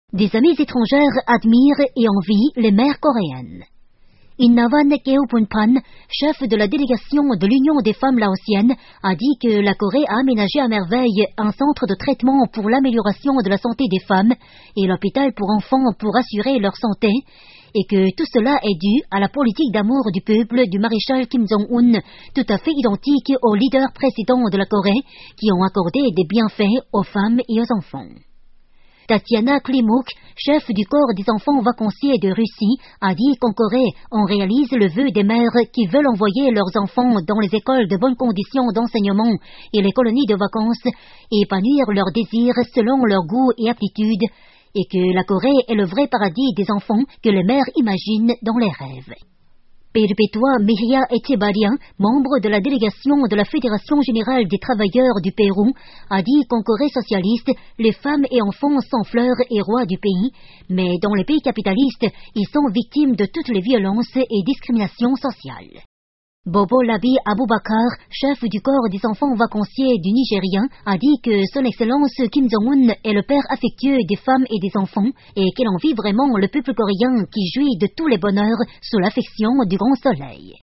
Des amies étrangères admirent et envient les mères coréennes. Innawan Keopunpan, chef de la délégation de l'Union des femmes laotiennes, a dit que la Corée a aménagé à merveille un centre de traitement pour l'amélioration de la santé des femmes et l'hôpital pour enfants pour assurer leur santé, et que tout cela est dû à la politique d'amour du peuple du maréchal Kim Jong-un, tout à fait identique aux leaders précédents de la Corée qui ont accordé des bienfaits aux femmes et aux enfants. Tatiana Klimuk, chef du corps des enfants vacanciers de Russie, a dit qu'en Corée, on réalise le vœu des mères qui veulent envoyer leurs enfants dans les écoles de bonnes conditions d'enseignement et les colonies de vacances et épanouir leurs désirs selon leurs goûts et aptitudes, et que la Corée est le vrai paradis des enfants que les mères imaginent dans les rêves. Perpetua Mejia Echevarria, membre de la délégation de la Fédération générale des travailleurs du Pérou, a dit qu'en Corée socialiste, les femmes et enfants sont fleurs et rois du pays, mais dans les pays capitalistes, ils sont victimes de toutes les violences et discriminations sociales. Bobo Labi Aboubakar, chef du corps des enfants vacanciers du Nigérien, a dit que son excellence Kim Jong-un est le père affectueux des femmes et des enfants et qu'il envie vraiment le peuple coréen qui jouit de tous les bonheurs sous l'affection du grand soleil.